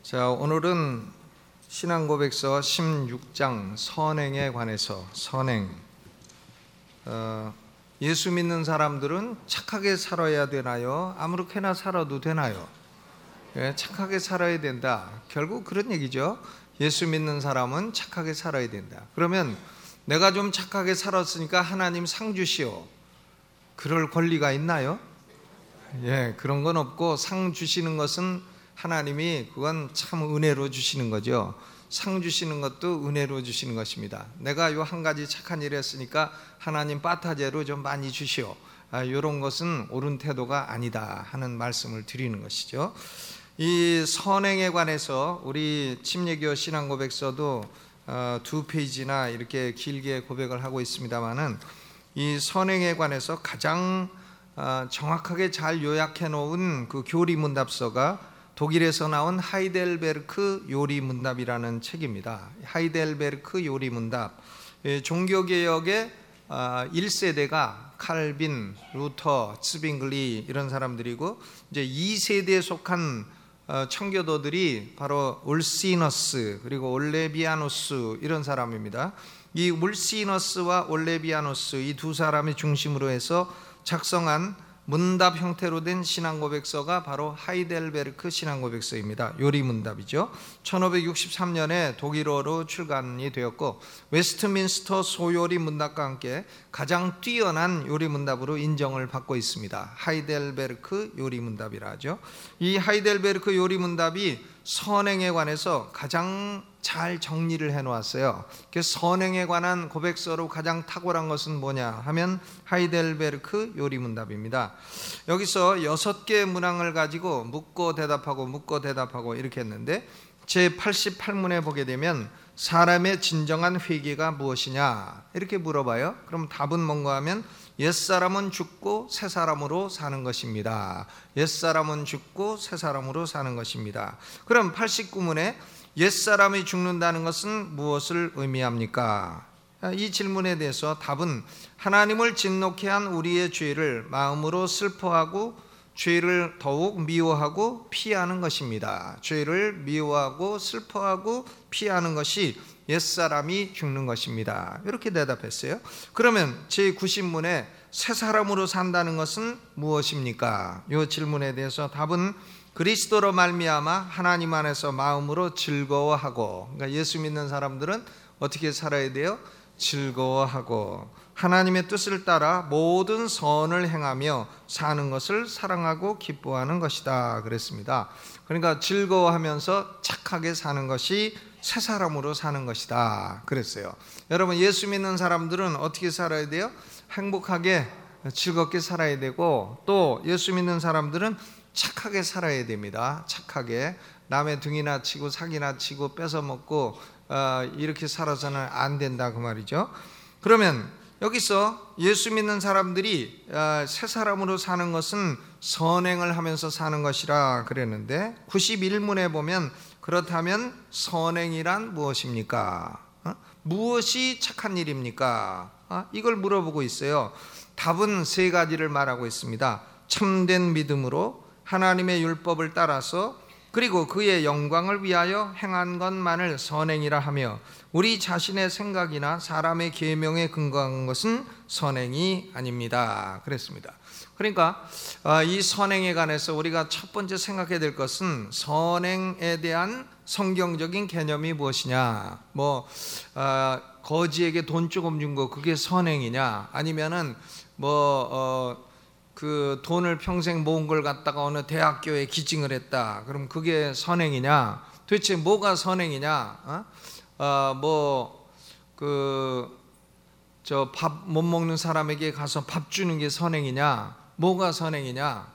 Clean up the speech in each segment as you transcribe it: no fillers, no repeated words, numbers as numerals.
자, 오늘은 신앙고백서 16장 선행에 관해서 예수 믿는 사람들은 착하게 살아야 되나요? 아무렇게나 살아도 되나요? 착하게 살아야 된다. 결국 그런 얘기죠. 예수 믿는 사람은 착하게 살아야 된다. 그러면 내가 좀 착하게 살았으니까 하나님 상 주시오. 그럴 권리가 있나요? 그런 건 없고, 상 주시는 것은 하나님이 그건 참 은혜로 주시는 거죠. 상 주시는 것도 은혜로 주시는 것입니다. 내가 요 한 가지 착한 일 했으니까 하나님 빠타제로 좀 많이 주시오. 이런 것은 옳은 태도가 아니다 하는 말씀을 드리는 것이죠. 이 선행에 관해서 우리 침례교 신앙고백서도 2페이지나 이렇게 길게 고백을 하고 있습니다만은, 이 선행에 관해서 가장 정확하게 잘 요약해 놓은 그 교리문답서가 독일에서 나온 하이델베르크 요리문답이라는 책입니다. 하이델베르크 요리문답. 종교개혁의 1세대가 칼빈, 루터, 츠빙글리 이런 사람들이고, 이제 2세대에 속한 청교도들이 바로 울시너스 그리고 올레비아누스 이런 사람입니다. 이 울시너스와 올레비아누스 이 두 사람이 중심으로 해서 작성한 문답 형태로 된 신앙고백서가 바로 하이델베르크 신앙고백서입니다. 요리문답이죠. 1563년에 독일어로 출간이 되었고, 웨스트민스터 소요리 문답과 함께 가장 뛰어난 요리문답으로 인정을 받고 있습니다. 하이델베르크 요리문답이라 하죠. 이 하이델베르크 요리문답이 선행에 관해서 가장 잘 정리를 해놓았어요. 선행에 관한 고백서로 가장 탁월한 것은 뭐냐 하면 하이델베르크 요리문답입니다. 여기서 6개의 문항을 가지고 묻고 대답하고 이렇게 했는데, 제88문에 보게 되면 사람의 진정한 회개가 무엇이냐 이렇게 물어봐요. 그럼 답은 뭔가 하면 옛사람은 죽고 새사람으로 사는 것입니다. 옛사람은 죽고 새사람으로 사는 것입니다. 그럼 89문에 옛사람이 죽는다는 것은 무엇을 의미합니까? 이 질문에 대해서 답은 하나님을 진노케 한 우리의 죄를 마음으로 슬퍼하고 죄를 더욱 미워하고 피하는 것입니다. 죄를 미워하고 슬퍼하고 피하는 것이 옛사람이 죽는 것입니다. 이렇게 대답했어요. 그러면 제90문에 새사람으로 산다는 것은 무엇입니까? 이 질문에 대해서 답은 그리스도로 말미암아 하나님 안에서 마음으로 즐거워하고, 그러니까 예수 믿는 사람들은 어떻게 살아야 돼요? 즐거워하고 하나님의 뜻을 따라 모든 선을 행하며 사는 것을 사랑하고 기뻐하는 것이다 그랬습니다. 그러니까 즐거워하면서 착하게 사는 것이 새 사람으로 사는 것이다 그랬어요. 여러분, 예수 믿는 사람들은 어떻게 살아야 돼요? 행복하게 즐겁게 살아야 되고, 또 예수 믿는 사람들은 착하게 살아야 됩니다. 착하게 남의 등이나 치고 사기나 치고 뺏어 먹고 이렇게 살아서는 안 된다 그 말이죠. 그러면 여기서 예수 믿는 사람들이 새 사람으로 사는 것은 선행을 하면서 사는 것이라 그랬는데, 91문에 보면 그렇다면 선행이란 무엇입니까? 무엇이 착한 일입니까? 이걸 물어보고 있어요. 답은 3가지를 말하고 있습니다. 참된 믿음으로 하나님의 율법을 따라서, 그리고 그의 영광을 위하여 행한 것만을 선행이라 하며, 우리 자신의 생각이나 사람의 계명에 근거한 것은 선행이 아닙니다 그랬습니다. 그러니까 이 선행에 관해서 우리가 첫 번째 생각해야 될 것은 선행에 대한 성경적인 개념이 무엇이냐. 거지에게 돈 조금 준 거 그게 선행이냐, 아니면은 그 돈을 평생 모은 걸 갖다가 어느 대학교에 기증을 했다, 그럼 그게 선행이냐? 도대체 뭐가 선행이냐? 밥 못 먹는 사람에게 가서 밥 주는 게 선행이냐? 뭐가 선행이냐?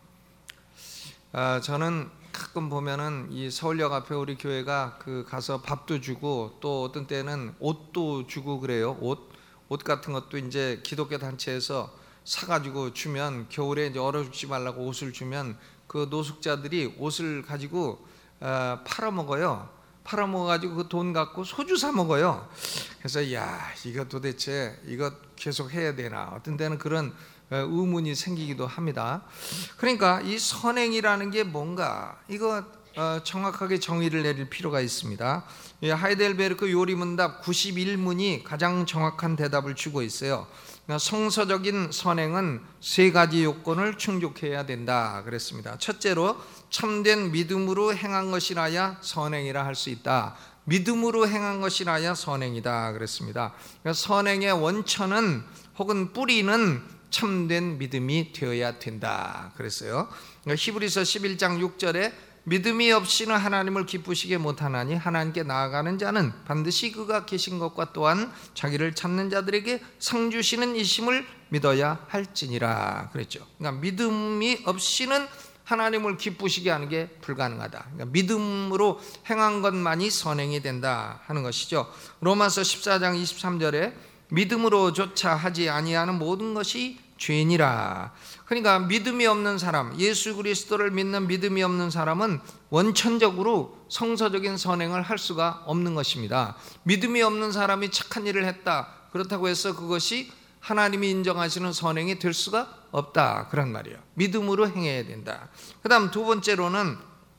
저는 가끔 보면은 이 서울역 앞에 우리 교회가 가서 밥도 주고, 또 어떤 때는 옷도 주고 그래요. 옷 같은 것도 이제 기독교 단체에서 사가지고 주면, 겨울에 이제 얼어 죽지 말라고 옷을 주면 그 노숙자들이 옷을 가지고 팔아먹어요. 팔아먹어가지고 그 돈 갖고 소주 사 먹어요. 그래서 이거 도대체 이거 계속 해야 되나, 어떤 때는 그런 의문이 생기기도 합니다. 그러니까 이 선행이라는 게 뭔가, 이거 정확하게 정의를 내릴 필요가 있습니다. 하이델베르크 요리문답 91문이 가장 정확한 대답을 주고 있어요. 성서적인 선행은 세 가지 요건을 충족해야 된다 그랬습니다. 첫째로 참된 믿음으로 행한 것이라야 선행이라 할 수 있다. 믿음으로 행한 것이라야 선행이다 그랬습니다. 선행의 원천은 혹은 뿌리는 참된 믿음이 되어야 된다 그랬어요. 히브리서 11장 6절에 믿음이 없이는 하나님을 기쁘시게 못하나니 하나님께 나아가는 자는 반드시 그가 계신 것과 또한 자기를 찾는 자들에게 상 주시는 이심을 믿어야 할지니라 그랬죠. 그러니까 믿음이 없이는 하나님을 기쁘시게 하는 게 불가능하다. 그러니까 믿음으로 행한 것만이 선행이 된다 하는 것이죠. 로마서 14장 23절에 믿음으로조차 하지 아니하는 모든 것이 죄니라. 그러니까 믿음이 없는 사람, 예수 그리스도를 믿는 믿음이 없는 사람은 원천적으로 성서적인 선행을 할 수가 없는 것입니다. 믿음이 없는 사람이 착한 일을 했다, 그렇다고 해서 그것이 하나님이 인정하시는 선행이 될 수가 없다, 그런 말이에요. 믿음으로 행해야 된다. 그 다음 두 번째로는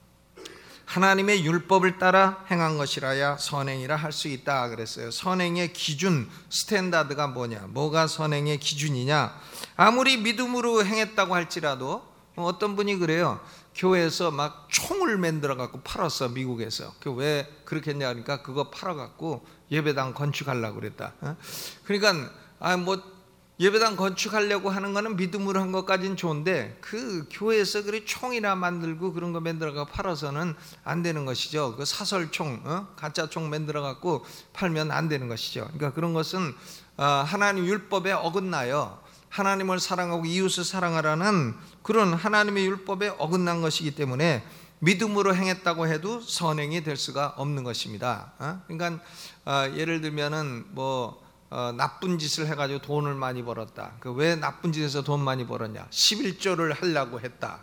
하나님의 율법을 따라 행한 것이라야 선행이라 할 수 있다 그랬어요. 선행의 기준, 스탠다드가 뭐냐, 뭐가 선행의 기준이냐. 아무리 믿음으로 행했다고 할지라도 어떤 분이 그래요. 교회에서 막 총을 만들어 갖고 팔았어, 미국에서. 왜 그렇게 했냐 하니까 그거 팔아 갖고 예배당 건축하려고 그랬다. 그러니까 예배당 건축하려고 하는 거는 믿음으로 한 것까지는 좋은데 그 교회에서 그래 총이나 만들고 그런 거 만들어가 팔아서는 안 되는 것이죠. 그 사설총, 가짜 총 만들어 갖고 팔면 안 되는 것이죠. 그러니까 그런 것은 하나님 율법에 어긋나요. 하나님을 사랑하고 이웃을 사랑하라는 그런 하나님의 율법에 어긋난 것이기 때문에 믿음으로 행했다고 해도 선행이 될 수가 없는 것입니다. 그러니까 예를 들면은 나쁜 짓을 해가지고 돈을 많이 벌었다. 왜 나쁜 짓에서 돈 많이 벌었냐? 11조를 하려고 했다.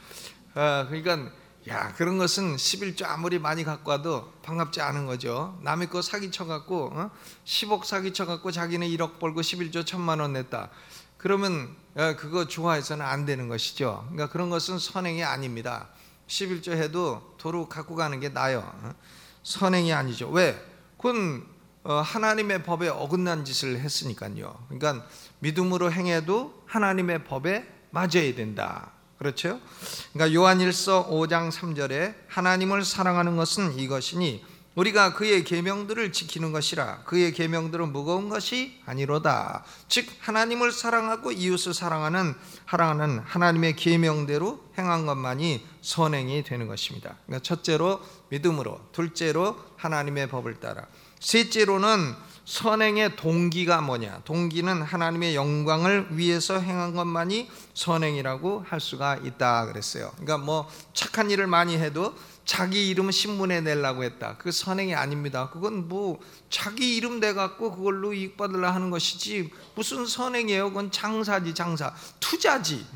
그러니까 그런 것은 11조 아무리 많이 갖고 와도 반갑지 않은 거죠. 남의 거 사기쳐갖고 10억 사기쳐갖고 자기는 1억 벌고 11조 1,000만 원 냈다. 그러면 그거 좋아해서는 안 되는 것이죠. 그러니까 그런 것은 선행이 아닙니다. 11조 해도 도로 갖고 가는 게 나아요. 선행이 아니죠. 왜? 그건 하나님의 법에 어긋난 짓을 했으니까요. 그러니까 믿음으로 행해도 하나님의 법에 맞아야 된다. 그렇죠? 그러니까 요한일서 5장 3절에 하나님을 사랑하는 것은 이것이니 우리가 그의 계명들을 지키는 것이라. 그의 계명들은 무거운 것이 아니로다. 즉 하나님을 사랑하고 이웃을 사랑하는 하나님의 계명대로 행한 것만이 선행이 되는 것입니다. 그러니까 첫째로 믿음으로, 둘째로 하나님의 법을 따라, 셋째로는 선행의 동기가 뭐냐? 동기는 하나님의 영광을 위해서 행한 것만이 선행이라고 할 수가 있다 그랬어요. 그러니까 착한 일을 많이 해도 자기 이름 신문에 내려고 했다. 그 선행이 아닙니다. 그건 자기 이름 내갖고 그걸로 이익 받으려 하는 것이지 무슨 선행이에요? 그건 장사지, 장사, 투자지.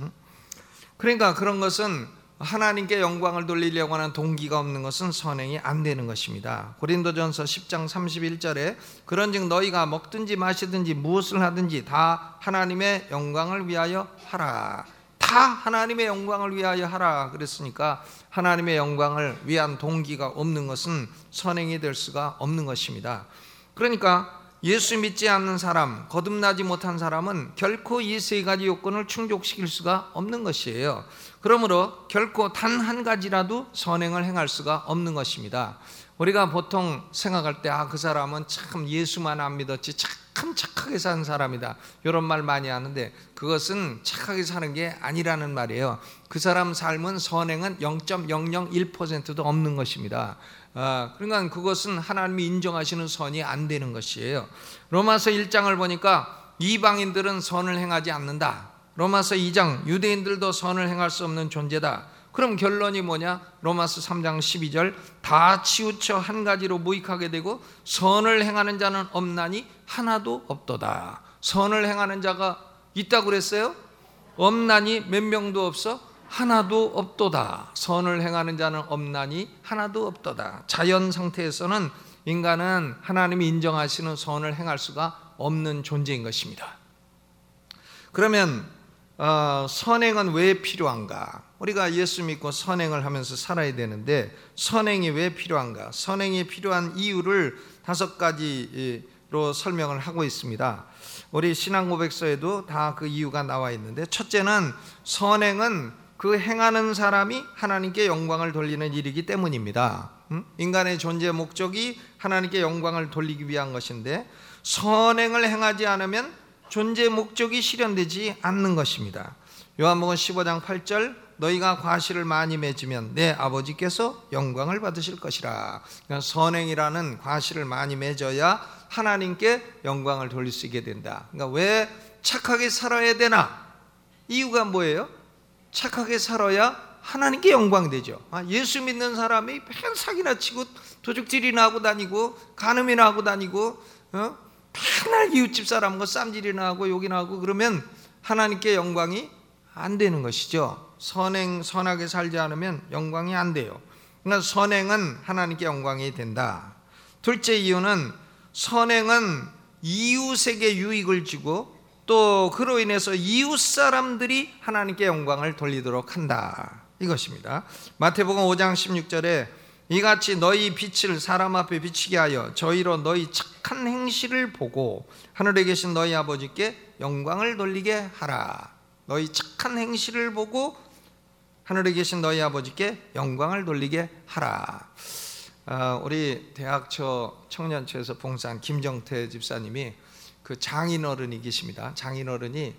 그러니까 그런 것은 하나님께 영광을 돌리려고 하는 동기가 없는 것은 선행이 안 되는 것입니다. 고린도전서 10장 31절에 그런즉 너희가 먹든지 마시든지 무엇을 하든지 다 하나님의 영광을 위하여 하라. 다 하나님의 영광을 위하여 하라 그랬으니까 하나님의 영광을 위한 동기가 없는 것은 선행이 될 수가 없는 것입니다. 그러니까 예수 믿지 않는 사람, 거듭나지 못한 사람은 결코 이 세 가지 요건을 충족시킬 수가 없는 것이에요. 그러므로 결코 단 한 가지라도 선행을 행할 수가 없는 것입니다. 우리가 보통 생각할 때 그 사람은 참 예수만 안 믿었지 참 착하게 산 사람이다, 이런 말 많이 하는데 그것은 착하게 사는 게 아니라는 말이에요. 그 사람 삶은 선행은 0.001%도 없는 것입니다. 그러니까 그것은 하나님이 인정하시는 선이 안 되는 것이에요. 로마서 1장을 보니까 이방인들은 선을 행하지 않는다. 로마서 2장 유대인들도 선을 행할 수 없는 존재다. 그럼 결론이 뭐냐? 로마서 3장 12절 다 치우쳐 한 가지로 무익하게 되고 선을 행하는 자는 없나니 하나도 없도다. 선을 행하는 자가 있다고 그랬어요? 없나니 몇 명도 없어? 하나도 없도다. 선을 행하는 자는 없나니 하나도 없도다. 자연 상태에서는 인간은 하나님이 인정하시는 선을 행할 수가 없는 존재인 것입니다. 그러면 선행은 왜 필요한가? 우리가 예수 믿고 선행을 하면서 살아야 되는데, 선행이 왜 필요한가? 선행이 필요한 이유를 5가지로 설명을 하고 있습니다. 우리 신앙고백서에도 다 그 이유가 나와 있는데, 첫째는 선행은 그 행하는 사람이 하나님께 영광을 돌리는 일이기 때문입니다. 인간의 존재 목적이 하나님께 영광을 돌리기 위한 것인데, 선행을 행하지 않으면 존재 목적이 실현되지 않는 것입니다. 요한복음 15장 8절, 너희가 과실을 많이 맺으면 내 아버지께서 영광을 받으실 것이라. 그러니까 선행이라는 과실을 많이 맺어야 하나님께 영광을 돌릴 수 있게 된다. 그러니까 왜 착하게 살아야 되나? 이유가 뭐예요? 착하게 살아야 하나님께 영광이 되죠. 예수 믿는 사람이 맨 사기나 치고 도둑질이나 하고 다니고 간음이나 하고 다니고 맨날 이웃집 사람과 쌈질이나 하고 욕이나 하고 그러면 하나님께 영광이 안 되는 것이죠. 선하게 살지 않으면 영광이 안 돼요. 그러니까 선행은 하나님께 영광이 된다. 둘째 이유는 선행은 이웃에게 유익을 주고 또 그로 인해서 이웃 사람들이 하나님께 영광을 돌리도록 한다, 이것입니다. 마태복음 5장 16절에 이같이 너희 빛을 사람 앞에 비치게 하여 저희로 너희 착한 행실을 보고 하늘에 계신 너희 아버지께 영광을 돌리게 하라. 너희 착한 행실을 보고 하늘에 계신 너희 아버지께 영광을 돌리게 하라. 우리 대학초 청년처에서 봉사한 김정태 집사님이 그 장인어른이 계십니다. 장인어른이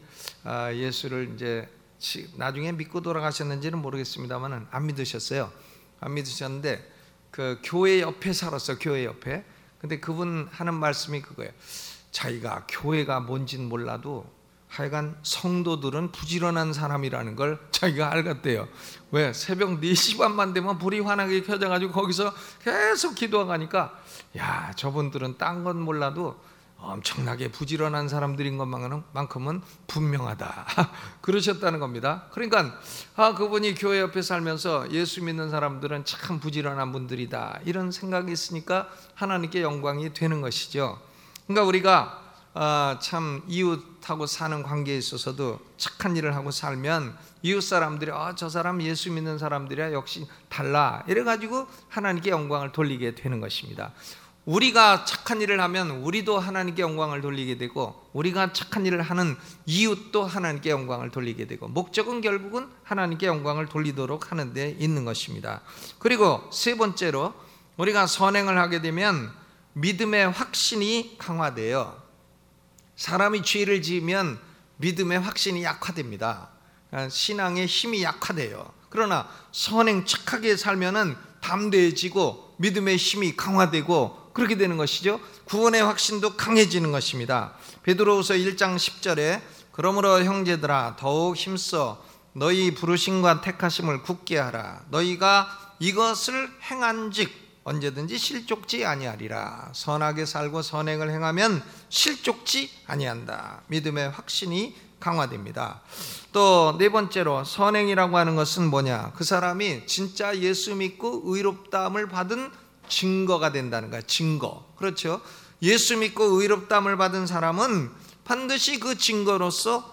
예수를 이제 나중에 믿고 돌아가셨는지는 모르겠습니다만 안 믿으셨어요. 안 믿으셨는데 그 교회 옆에 살았어요. 교회 옆에. 근데 그분 하는 말씀이 그거예요. 자기가 교회가 뭔지는 몰라도 하여간 성도들은 부지런한 사람이라는 걸 자기가 알겠대요. 왜? 새벽 4시 반만 되면 불이 환하게 켜져가지고 거기서 계속 기도하니까 야, 저분들은 딴 건 몰라도 엄청나게 부지런한 사람들인 것만큼은 분명하다 그러셨다는 겁니다. 그러니까 그분이 교회 옆에 살면서 예수 믿는 사람들은 참 부지런한 분들이다 이런 생각이 있으니까 하나님께 영광이 되는 것이죠. 그러니까 우리가 참 이웃하고 사는 관계에 있어서도 착한 일을 하고 살면 이웃 사람들이 저 사람 예수 믿는 사람들이야 역시 달라 이래가지고 하나님께 영광을 돌리게 되는 것입니다. 우리가 착한 일을 하면 우리도 하나님께 영광을 돌리게 되고 우리가 착한 일을 하는 이웃도 하나님께 영광을 돌리게 되고 목적은 결국은 하나님께 영광을 돌리도록 하는 데 있는 것입니다. 그리고 세 번째로 우리가 선행을 하게 되면 믿음의 확신이 강화돼요. 사람이 죄를 지으면 믿음의 확신이 약화됩니다. 신앙의 힘이 약화돼요. 그러나 선행 착하게 살면은 담대해지고 믿음의 힘이 강화되고 그렇게 되는 것이죠. 구원의 확신도 강해지는 것입니다. 베드로후서 1장 10절에 그러므로 형제들아 더욱 힘써 너희 부르심과 택하심을 굳게 하라. 너희가 이것을 행한즉 언제든지 실족지 아니하리라. 선하게 살고 선행을 행하면 실족지 아니한다. 믿음의 확신이 강화됩니다. 또 네 번째로 선행이라고 하는 것은 뭐냐? 그 사람이 진짜 예수 믿고 의롭다함을 받은 증거가 된다는 거야. 증거. 그렇죠? 예수 믿고 의롭다함을 받은 사람은 반드시 그 증거로서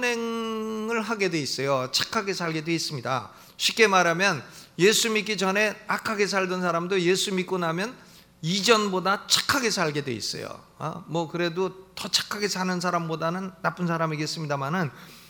선행을 하게 돼 있어요. 착하게 살게 돼 있습니다. 쉽게 말하면 예수 믿기 전에 악하게 살던 사람도 예수 믿고 나면 이전보다 착하게 살게 돼 있어요. 뭐 그래도 더 착하게 사는 사람보다는 나쁜 사람이겠습니다만은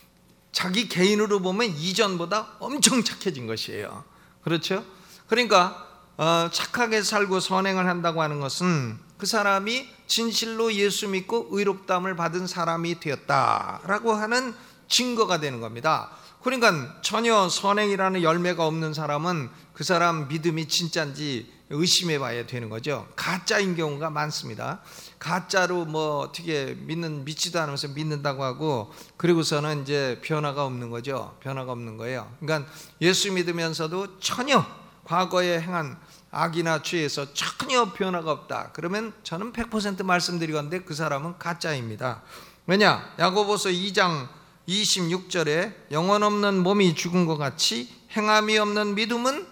자기 개인으로 보면 이전보다 엄청 착해진 것이에요. 그렇죠? 그러니까 착하게 살고 선행을 한다고 하는 것은 그 사람이 진실로 예수 믿고 의롭다함을 받은 사람이 되었다라고 하는 증거가 되는 겁니다. 그러니까 전혀 선행이라는 열매가 없는 사람은 그 사람 믿음이 진짜인지 의심해 봐야 되는 거죠. 가짜인 경우가 많습니다. 가짜로 뭐 어떻게 믿지도 않으면서 믿는다고 하고 그리고서는 이제 변화가 없는 거죠. 변화가 없는 거예요. 그러니까 예수 믿으면서도 전혀 과거에 행한 악이나 죄에서 전혀 변화가 없다. 그러면 저는 100% 말씀드리건데 그 사람은 가짜입니다. 왜냐? 야고보서 2장 26절에 영혼 없는 몸이 죽은 것 같이 행함이 없는 믿음은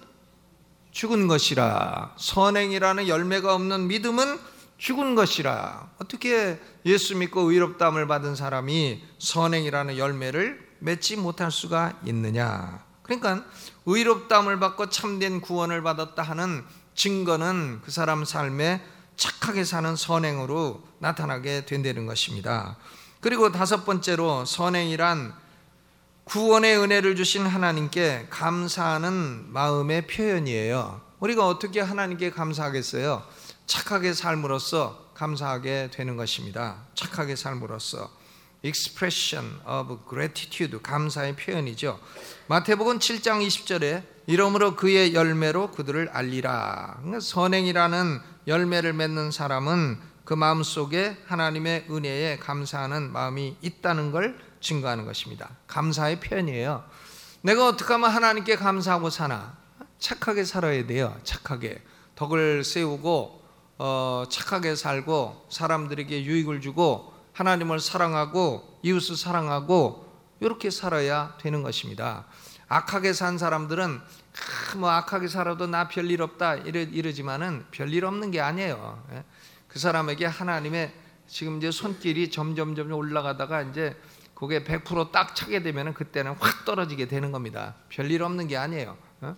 죽은 것이라. 선행이라는 열매가 없는 믿음은 죽은 것이라. 어떻게 예수 믿고 의롭다함을 받은 사람이 선행이라는 열매를 맺지 못할 수가 있느냐? 그러니까 의롭다함을 받고 참된 구원을 받았다 하는 증거는 그 사람 삶에 착하게 사는 선행으로 나타나게 된다는 것입니다. 그리고 다섯 번째로, 선행이란 구원의 은혜를 주신 하나님께 감사하는 마음의 표현이에요. 우리가 어떻게 하나님께 감사하겠어요? 착하게 삶으로써 감사하게 되는 것입니다. 착하게 삶으로써 expression of gratitude, 감사의 표현이죠. 마태복음 7장 20절에 이러므로 그의 열매로 그들을 알리라. 그러니까 선행이라는 열매를 맺는 사람은 그 마음속에 하나님의 은혜에 감사하는 마음이 있다는 걸 증거하는 것입니다. 감사의 표현이에요. 내가 어떻게 하면 하나님께 감사하고 사나? 착하게 살아야 돼요. 착하게 덕을 세우고 착하게 살고 사람들에게 유익을 주고 하나님을 사랑하고 이웃을 사랑하고 이렇게 살아야 되는 것입니다. 악하게 산 사람들은 뭐 악하게 살아도 나 별일 없다 이러지만은 별일 없는 게 아니에요. 그 사람에게 하나님의 지금 이제 손길이 점점 올라가다가 이제 그게 100% 딱 차게 되면은 그때는 확 떨어지게 되는 겁니다. 별일 없는 게 아니에요.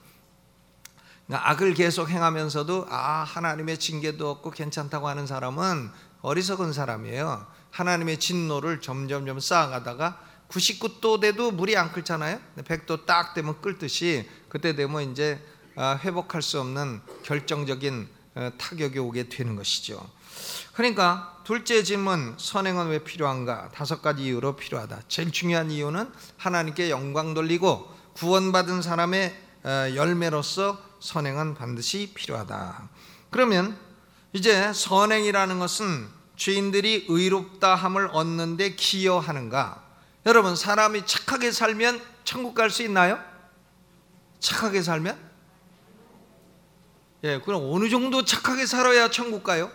악을 계속 행하면서도 하나님의 징계도 없고 괜찮다고 하는 사람은 어리석은 사람이에요. 하나님의 진노를 점점 쌓아가다가 99도 돼도 물이 안 끓잖아요. 100도 딱 되면 끓듯이 그때 되면 이제 회복할 수 없는 결정적인 타격이 오게 되는 것이죠. 그러니까 둘째 질문, 선행은 왜 필요한가? 5가지 이유로 필요하다. 제일 중요한 이유는 하나님께 영광 돌리고 구원받은 사람의 열매로서 선행은 반드시 필요하다. 그러면 이제 선행이라는 것은 죄인들이 의롭다함을 얻는 데 기여하는가? 여러분, 사람이 착하게 살면 천국 갈 수 있나요? 착하게 살면? 그럼 어느 정도 착하게 살아야 천국 가요?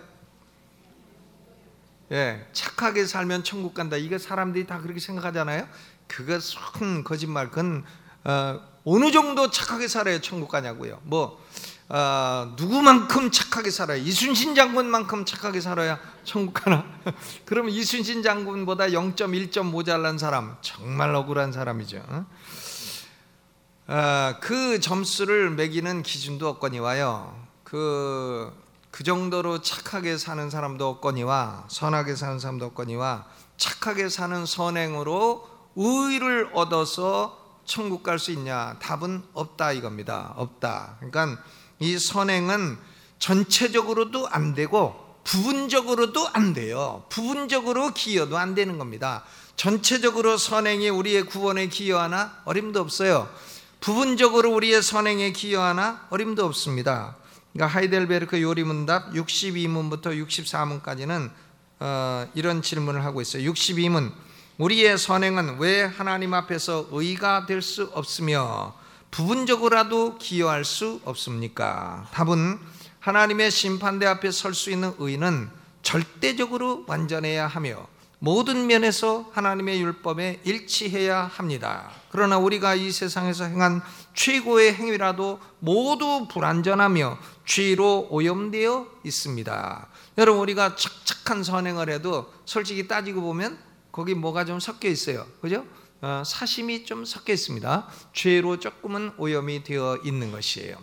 착하게 살면 천국 간다. 이거 사람들이 다 그렇게 생각하잖아요. 그것은 거짓말. 그건 어느 정도 착하게 살아야 천국 가냐고요. 누구만큼 착하게 살아야, 이순신 장군만큼 착하게 살아야 천국 가나? 그러면 이순신 장군보다 0.1점 모자란 사람, 정말 억울한 사람이죠. 그 점수를 매기는 기준도 없거니와요. 그 정도로 착하게 사는 사람도 없거니와, 선하게 사는 사람도 없거니와, 착하게 사는 선행으로 의를 얻어서 천국 갈 수 있냐? 답은 없다 이겁니다. 없다. 그러니까 이 선행은 전체적으로도 안 되고 부분적으로도 안 돼요. 부분적으로 기여도 안 되는 겁니다. 전체적으로 선행이 우리의 구원에 기여하나? 어림도 없어요. 부분적으로 우리의 선행에 기여하나? 어림도 없습니다. 그러니까 하이델베르크 요리문답 62문부터 64문까지는 이런 질문을 하고 있어요. 62문, 우리의 선행은 왜 하나님 앞에서 의가 될 수 없으며 부분적으로라도 기여할 수 없습니까? 답은 하나님의 심판대 앞에 설 수 있는 의는 절대적으로 완전해야 하며 모든 면에서 하나님의 율법에 일치해야 합니다. 그러나 우리가 이 세상에서 행한 최고의 행위라도 모두 불완전하며 죄로 오염되어 있습니다. 여러분, 우리가 착착한 선행을 해도 솔직히 따지고 보면 거기 뭐가 좀 섞여 있어요. 그죠? 사심이 좀 섞여 있습니다. 죄로 조금은 오염이 되어 있는 것이에요.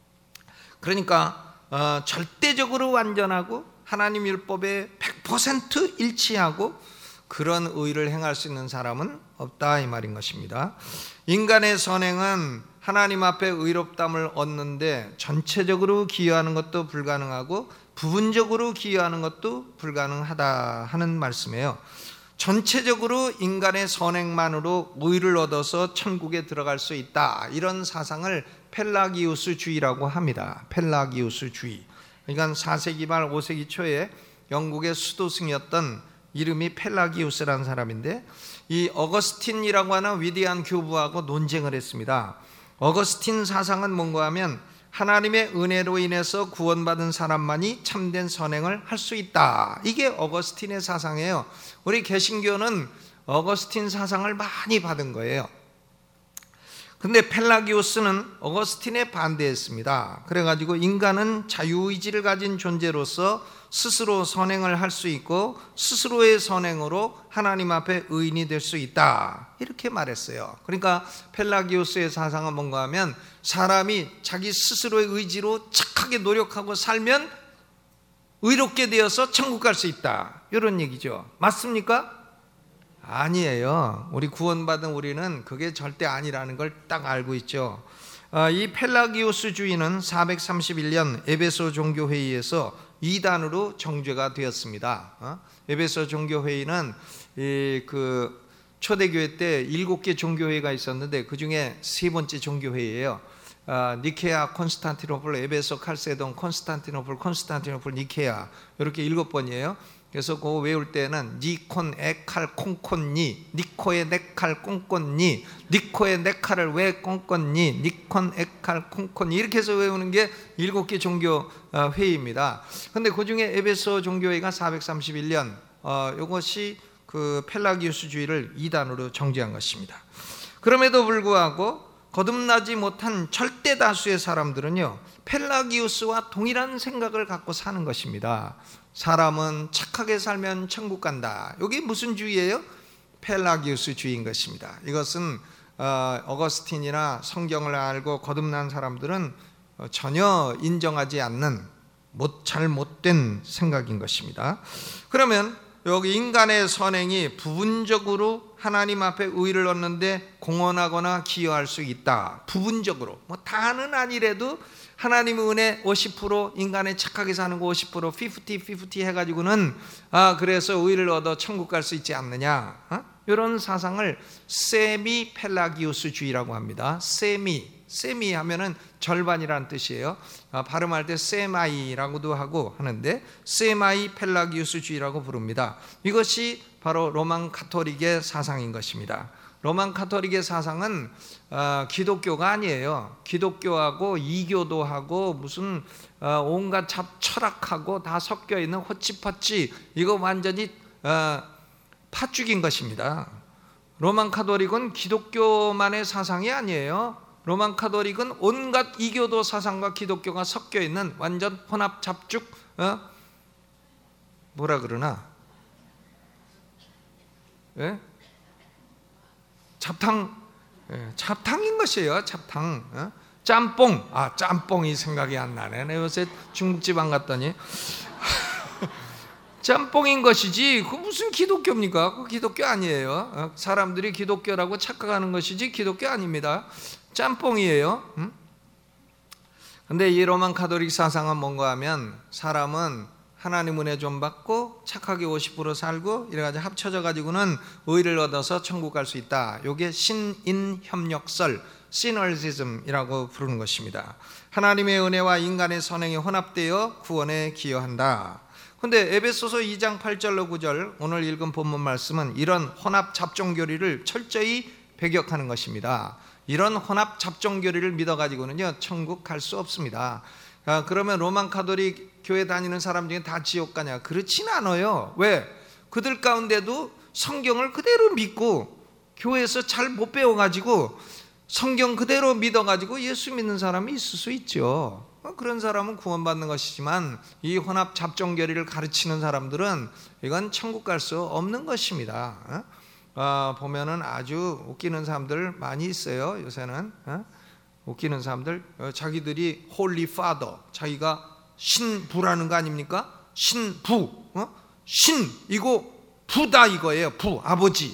그러니까 절대적으로 완전하고 하나님 율법에 100% 일치하고 그런 의를 행할 수 있는 사람은 없다 이 말인 것입니다. 인간의 선행은 하나님 앞에 의롭다함을 얻는데 전체적으로 기여하는 것도 불가능하고 부분적으로 기여하는 것도 불가능하다 하는 말씀이에요. 전체적으로 인간의 선행만으로 의를 얻어서 천국에 들어갈 수 있다, 이런 사상을 펠라기우스주의라고 합니다. 펠라기우스주의. 그러니까 4세기 말 5세기 초에 영국의 수도승이었던 이름이 펠라기우스라는 사람인데, 이 어거스틴이라고 하는 위대한 교부하고 논쟁을 했습니다. 어거스틴 사상은 뭔가 하면 하나님의 은혜로 인해서 구원받은 사람만이 참된 선행을 할 수 있다, 이게 어거스틴의 사상이에요. 우리 개신교는 어거스틴 사상을 많이 받은 거예요. 근데 펠라기오스는 어거스틴에 반대했습니다. 그래가지고 인간은 자유의지를 가진 존재로서 스스로 선행을 할 수 있고 스스로의 선행으로 하나님 앞에 의인이 될 수 있다, 이렇게 말했어요. 그러니까 펠라기오스의 사상은 뭔가 하면 사람이 자기 스스로의 의지로 착하게 노력하고 살면 의롭게 되어서 천국 갈 수 있다, 이런 얘기죠. 맞습니까? 아니에요. 우리 구원받은 우리는 그게 절대 아니라는 걸 딱 알고 있죠. 이 펠라기오스주의는 431년 에베소 종교회의에서 이단으로 정죄가 되었습니다. 에베소 종교회의는 그 초대교회 때 7개 종교회의가 있었는데 그 중에 세 번째 종교회의예요. 니케아, 콘스탄티노플, 에베소, 칼세돈, 콘스탄티노플, 니케아, 이렇게 7번이에요. 그래서 그거 외울 때는 니콘 에칼 콩콘니, 니코에 네칼 콩콘니, 니코에 네칼을 왜 콩콘니, 니콘 에칼 콩콘니, 이렇게 해서 외우는 게 7개 종교 회의입니다. 근데 그 중에 에베소 종교회의가 431년 이것이 그 펠라기우스주의를 이단으로 정죄한 것입니다. 그럼에도 불구하고 거듭나지 못한 절대 다수의 사람들은요, 펠라기우스와 동일한 생각을 갖고 사는 것입니다. 사람은 착하게 살면 천국 간다. 이게 무슨 주의예요? 펠라기우스주의인 것입니다. 이것은 어거스틴이나 성경을 알고 거듭난 사람들은 전혀 인정하지 않는 잘못된 생각인 것입니다. 그러면 여기 인간의 선행이 부분적으로 하나님 앞에 의를 얻는데 공헌하거나 기여할 수 있다. 부분적으로, 다는 아니래도 하나님의 은혜 50%, 인간의 착하게 사는 거 50%, 50-50 해가지고는 그래서 의를 얻어 천국 갈 수 있지 않느냐, 이런 사상을 세미 펠라기우스주의라고 합니다. 세미 하면은 절반이라는 뜻이에요. 발음할 때 세마이라고도 하고 하는데 세마이 펠라기우스주의라고 부릅니다. 이것이 바로 로만 가톨릭의 사상인 것입니다. 로만 가톨릭의 사상은 기독교가 아니에요. 기독교하고 이교도하고 무슨 온갖 철학하고 다 섞여 있는 호치퍼치, 이거 완전히 팥죽인 것입니다. 로만 가톨릭은 기독교만의 사상이 아니에요. 로만 가톨릭은 온갖 이교도 사상과 기독교가 섞여 있는 완전 혼합 잡죽, 뭐라 그러나? 예? 잡탕인 것이에요. 잡탕. 짬뽕. 짬뽕이 생각이 안 나네. 내가 요새 중국집 안 갔더니 짬뽕인 것이지 그 무슨 기독교입니까? 그 기독교 아니에요. 사람들이 기독교라고 착각하는 것이지 기독교 아닙니다. 짬뽕이에요. 근데 이 로만 가톨릭 사상은 뭔가 하면 사람은 하나님 은혜 좀 받고 착하게 50% 살고 이래가지고 합쳐져 가지고는 의를 얻어서 천국 갈 수 있다. 이게 신인협력설, 시너지즘이라고 부르는 것입니다. 하나님의 은혜와 인간의 선행이 혼합되어 구원에 기여한다. 근데 에베소서 2장 8절로 9절 오늘 읽은 본문 말씀은 이런 혼합 잡종교리를 철저히 배격하는 것입니다. 이런 혼합 잡종교리를 믿어가지고는요, 천국 갈 수 없습니다. 그러면 로만 가톨릭 교회 다니는 사람 중에 다 지옥 가냐? 그렇진 않아요. 왜? 그들 가운데도 성경을 그대로 믿고 교회에서 잘 못 배워가지고 성경 그대로 믿어가지고 예수 믿는 사람이 있을 수 있죠. 그런 사람은 구원받는 것이지만 이 혼합 잡종교리를 가르치는 사람들은 이건 천국 갈 수 없는 것입니다. 보면은 아주 웃기는 사람들 많이 있어요. 요새는 웃기는 사람들, 자기들이 홀리 파더, 자기가 신부라는 거 아닙니까? 신부, 신 이거 부다 이거예요. 부, 아버지.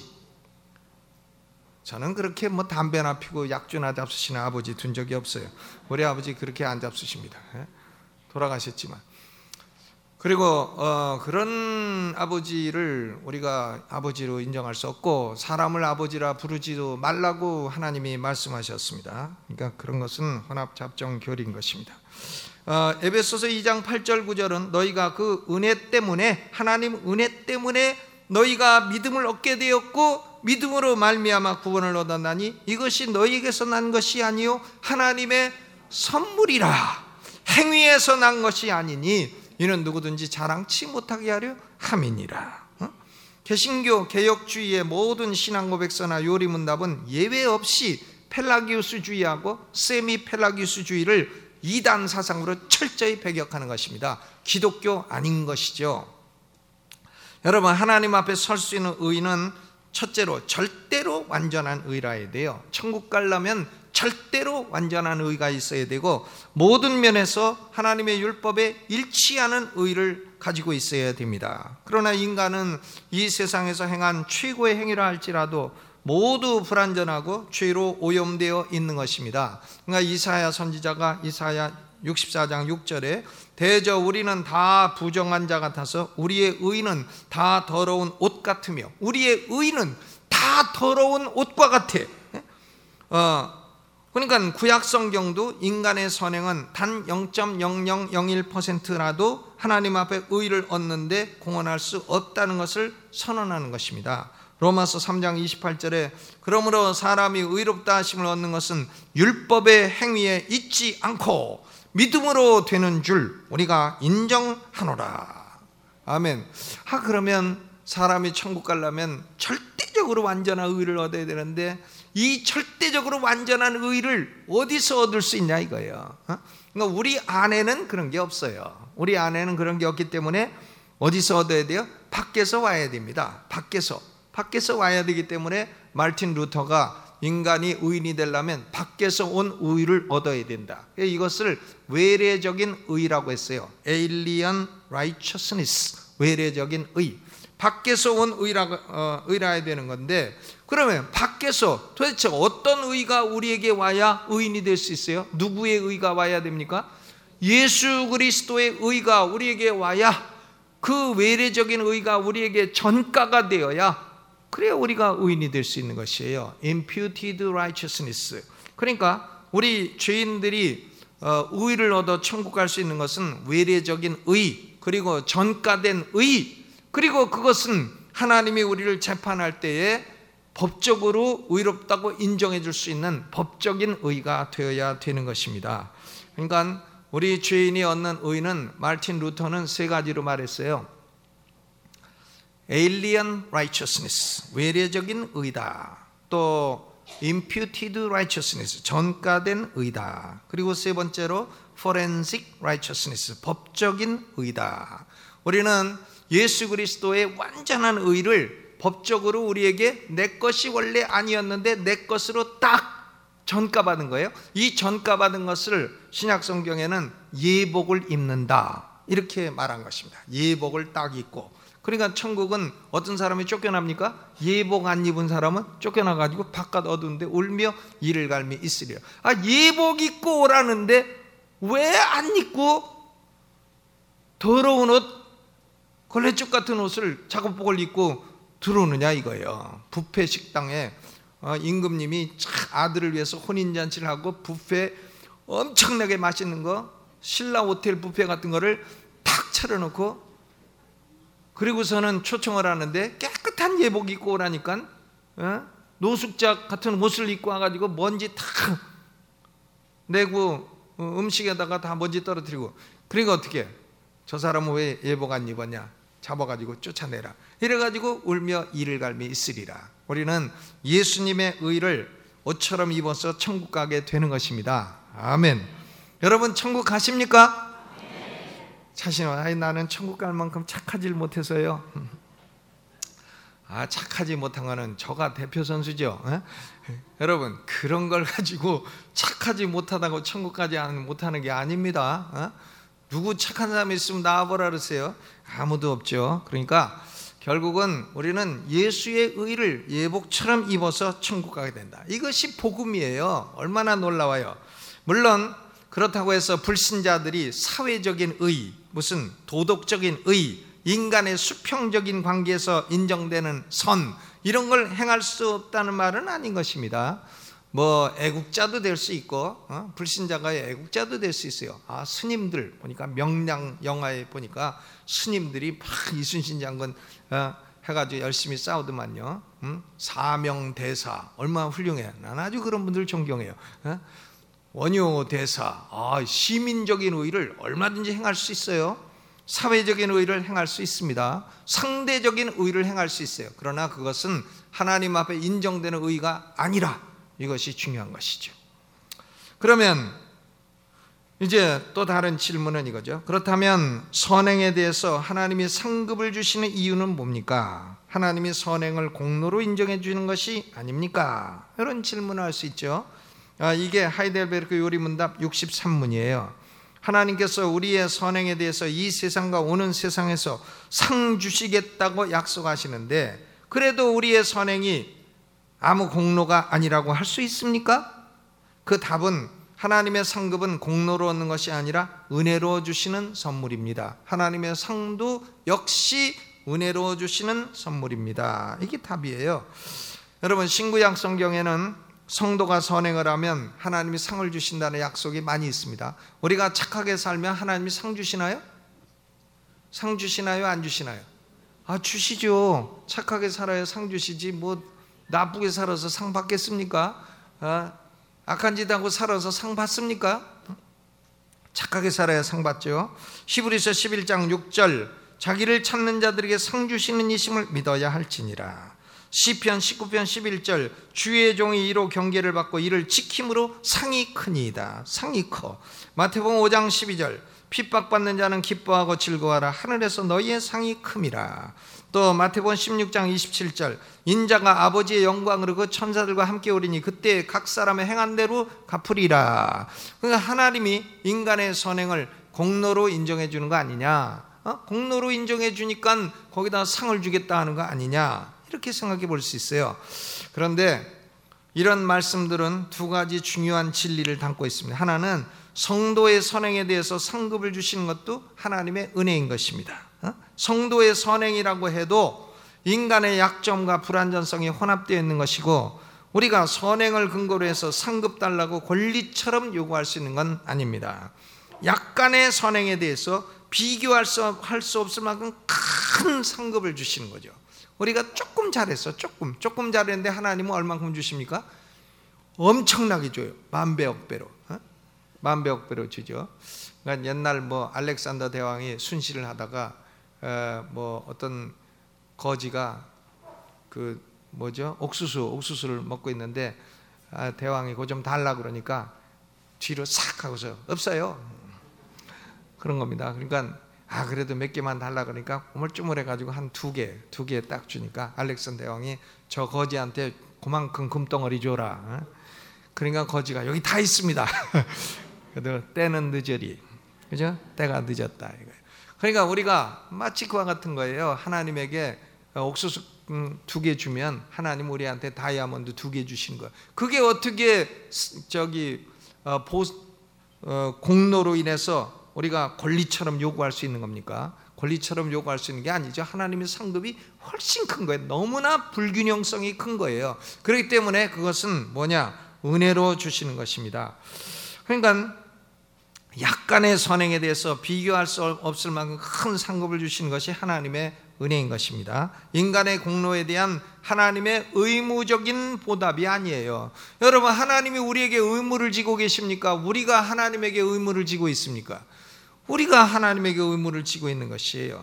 저는 그렇게 담배나 피고 약주나 잡수시는 아버지 둔 적이 없어요. 우리 아버지 그렇게 안 잡수십니다. 돌아가셨지만. 그리고 그런 아버지를 우리가 아버지로 인정할 수 없고 사람을 아버지라 부르지도 말라고 하나님이 말씀하셨습니다. 그러니까 그런 것은 혼합 잡종 교리인 것입니다. 에베소서 2장 8절 9절은 너희가 그 은혜 때문에, 하나님 은혜 때문에 너희가 믿음을 얻게 되었고 믿음으로 말미암아 구원을 얻었나니 이것이 너희에게서 난 것이 아니요 하나님의 선물이라. 행위에서 난 것이 아니니 이는 누구든지 자랑치 못하게 하려 함이니라. 개신교 개혁주의의 모든 신앙 고백서나 요리문답은 예외 없이 펠라기우스주의하고 세미 펠라기우스주의를 이단 사상으로 철저히 배격하는 것입니다. 기독교 아닌 것이죠. 여러분, 하나님 앞에 설 수 있는 의는 첫째로 절대로 완전한 의라야 돼요. 천국 가려면 절대로 완전한 의가 있어야 되고, 모든 면에서 하나님의 율법에 일치하는 의를 가지고 있어야 됩니다. 그러나 인간은 이 세상에서 행한 최고의 행위라 할지라도 모두 불완전하고 죄로 오염되어 있는 것입니다. 그러니까 이사야 선지자가 이사야 64장 6절에 대저 우리는 다 부정한 자 같아서 우리의 의는 다 더러운 옷 같으며 우리의 의는 다 더러운 옷과 같아. 그러니까 구약 성경도 인간의 선행은 단 0.0001%라도 하나님 앞에 의를 얻는데 공헌할 수 없다는 것을 선언하는 것입니다. 로마서 3장 28절에 그러므로 사람이 의롭다 하심을 얻는 것은 율법의 행위에 있지 않고 믿음으로 되는 줄 우리가 인정하노라. 아멘. 그러면 사람이 천국 가려면 절대적으로 완전한 의를 얻어야 되는데, 이 절대적으로 완전한 의를 어디서 얻을 수 있냐 이거예요. 그러니까 우리 안에는 그런 게 없어요. 우리 안에는 그런 게 없기 때문에 어디서 얻어야 돼요? 밖에서 와야 됩니다. 밖에서 와야 되기 때문에 마르틴 루터가 인간이 의인이 되려면 밖에서 온 의를 얻어야 된다. 이것을 외래적인 의라고 했어요. Alien righteousness, 외래적인 의. 밖에서 온 의라야 되는 건데, 그러면 밖에서 도대체 어떤 의가 우리에게 와야 의인이 될 수 있어요? 누구의 의가 와야 됩니까? 예수 그리스도의 의가 우리에게 와야, 그 외래적인 의가 우리에게 전가가 되어야, 그래야 우리가 의인이 될 수 있는 것이에요. Imputed righteousness. 그러니까 우리 죄인들이 의를 얻어 천국 갈 수 있는 것은 외래적인 의, 그리고 전가된 의, 그리고 그것은 하나님이 우리를 재판할 때에 법적으로 의롭다고 인정해 줄 수 있는 법적인 의가 되어야 되는 것입니다. 그러니까 우리 죄인이 얻는 의는 마르틴 루터는 세 가지로 말했어요. Alien righteousness, 외래적인 의다. 또 imputed righteousness, 전가된 의다. 그리고 세 번째로 forensic righteousness, 법적인 의다. 우리는 예수 그리스도의 완전한 의를 법적으로 우리에게 내 것이 원래 아니었는데 내 것으로 딱 전가받은 거예요. 이 전가받은 것을 신약 성경에는 예복을 입는다, 이렇게 말한 것입니다. 예복을 딱 입고. 그러니까 천국은 어떤 사람이 쫓겨납니까? 예복 안 입은 사람은 쫓겨나가지고 바깥 어두운데 울며 이를 갈미 있으리라. 예복 입고 오라는데 왜 안 입고 더러운 옷, 걸레쪽 같은 옷을 작업복을 입고 들어오느냐 이거예요. 뷔페 식당에 임금님이 아들을 위해서 혼인잔치를 하고 뷔페 엄청나게 맛있는 거, 신라 호텔 뷔페 같은 거를 탁 차려놓고, 그리고서는 초청을 하는데 깨끗한 예복 입고 오라니까 노숙자 같은 옷을 입고 와가지고 먼지 탁 내고 음식에다가 다 먼지 떨어뜨리고, 그러니까 어떻게, 저 사람은 왜 예복 안 입었냐, 잡아가지고 쫓아내라, 이래가지고 울며 이를 갈미 있으리라. 우리는 예수님의 의를 옷처럼 입어서 천국 가게 되는 것입니다. 아멘. 여러분 천국 가십니까? 자신은 나는 천국 갈 만큼 착하지 못해서요. 착하지 못한 거는 저가 대표 선수죠. 여러분 그런 걸 가지고 착하지 못하다고 천국 가지 못하는 게 아닙니다. 누구 착한 사람이 있으면 나와보라 그러세요? 아무도 없죠. 그러니까 결국은 우리는 예수의 의를 예복처럼 입어서 천국 가게 된다. 이것이 복음이에요. 얼마나 놀라워요. 물론 그렇다고 해서 불신자들이 사회적인 의, 무슨 도덕적인 의, 인간의 수평적인 관계에서 인정되는 선, 이런 걸 행할 수 없다는 말은 아닌 것입니다. 애국자도 될 수 있고 불신자가 애국자도 될 수 있어요. 스님들 보니까 명량 영화에 보니까 스님들이 막 이순신 장군 해가지고 열심히 싸우더만요. 사명대사 얼마나 훌륭해. 난 아주 그런 분들 존경해요. 원효 대사, 시민적인 의를 얼마든지 행할 수 있어요. 사회적인 의를 행할 수 있습니다. 상대적인 의를 행할 수 있어요. 그러나 그것은 하나님 앞에 인정되는 의가 아니라 이것이 중요한 것이죠. 그러면 이제 또 다른 질문은 이거죠. 그렇다면 선행에 대해서 하나님이 상급을 주시는 이유는 뭡니까? 하나님이 선행을 공로로 인정해 주는 것이 아닙니까? 이런 질문을 할 수 있죠. 이게 하이델베르크 요리문답 63문이에요. 하나님께서 우리의 선행에 대해서 이 세상과 오는 세상에서 상 주시겠다고 약속하시는데, 그래도 우리의 선행이 아무 공로가 아니라고 할 수 있습니까? 그 답은 하나님의 상급은 공로로 얻는 것이 아니라 은혜로 주시는 선물입니다. 하나님의 상도 역시 은혜로 주시는 선물입니다. 이게 답이에요. 여러분, 신구약 성경에는 성도가 선행을 하면 하나님이 상을 주신다는 약속이 많이 있습니다. 우리가 착하게 살면 하나님이 상 주시나요? 상 주시나요? 안 주시나요? 주시죠. 착하게 살아야 상 주시지 뭐 나쁘게 살아서 상 받겠습니까? 악한 짓 하고 살아서 상 받습니까? 착하게 살아야 상 받죠. 히브리서 11장 6절, 자기를 찾는 자들에게 상 주시는 이심을 믿어야 할지니라. 시편 19편 11절, 주의 종이 이로 경계를 받고 이를 지킴으로 상이 크니이다. 상이 커. 마태복음 5장 12절, 핍박받는 자는 기뻐하고 즐거워하라. 하늘에서 너희의 상이 큼이라. 또 마태복음 16장 27절, 인자가 아버지의 영광으로 그 천사들과 함께 오리니 그때 각 사람의 행한 대로 갚으리라. 그러니까 하나님이 인간의 선행을 공로로 인정해 주는 거 아니냐? 공로로 인정해 주니까 거기다 상을 주겠다 하는 거 아니냐? 이렇게 생각해 볼 수 있어요. 그런데 이런 말씀들은 두 가지 중요한 진리를 담고 있습니다. 하나는 성도의 선행에 대해서 상급을 주시는 것도 하나님의 은혜인 것입니다. 성도의 선행이라고 해도 인간의 약점과 불완전성이 혼합되어 있는 것이고, 우리가 선행을 근거로 해서 상급 달라고 권리처럼 요구할 수 있는 건 아닙니다. 약간의 선행에 대해서 비교할 수 없을 만큼 큰 상급을 주시는 거죠. 우리가 조금 잘했어. 조금 잘했는데 하나님은 얼만큼 주십니까? 엄청나게 줘요. 만배억배로. 만배억배로 주죠. 그러니까 옛날 뭐 알렉산더 대왕이 순시를 하다가 뭐 어떤 거지가 그 뭐죠? 옥수수를 먹고 있는데 대왕이 그거 좀 달라 그러니까 뒤로 싹 하고서 없어요. 그런 겁니다. 그러니까 그래도 몇 개만 달라 그러니까 우물쭈물해가지고 한 두 개 딱 주니까 알렉산더 대왕이 저 거지한테 그만큼 금덩어리 줘라. 그러니까 거지가 여기 다 있습니다. 그래도 때는 늦으리, 그죠? 때가 늦었다 이거예요. 그러니까 우리가 마치 그와 같은 거예요. 하나님에게 옥수수 2개 주면 하나님 우리한테 다이아몬드 2개 주시는 거예요. 그게 어떻게 공로로 인해서 우리가 권리처럼 요구할 수 있는 겁니까? 권리처럼 요구할 수 있는 게 아니죠. 하나님의 상급이 훨씬 큰 거예요. 너무나 불균형성이 큰 거예요. 그렇기 때문에 그것은 뭐냐? 은혜로 주시는 것입니다. 그러니까 약간의 선행에 대해서 비교할 수 없을 만큼 큰 상급을 주시는 것이 하나님의 은혜인 것입니다. 인간의 공로에 대한 하나님의 의무적인 보답이 아니에요. 여러분, 하나님이 우리에게 의무를 지고 계십니까? 우리가 하나님에게 의무를 지고 있습니까? 우리가 하나님에게 의무를 지고 있는 것이에요.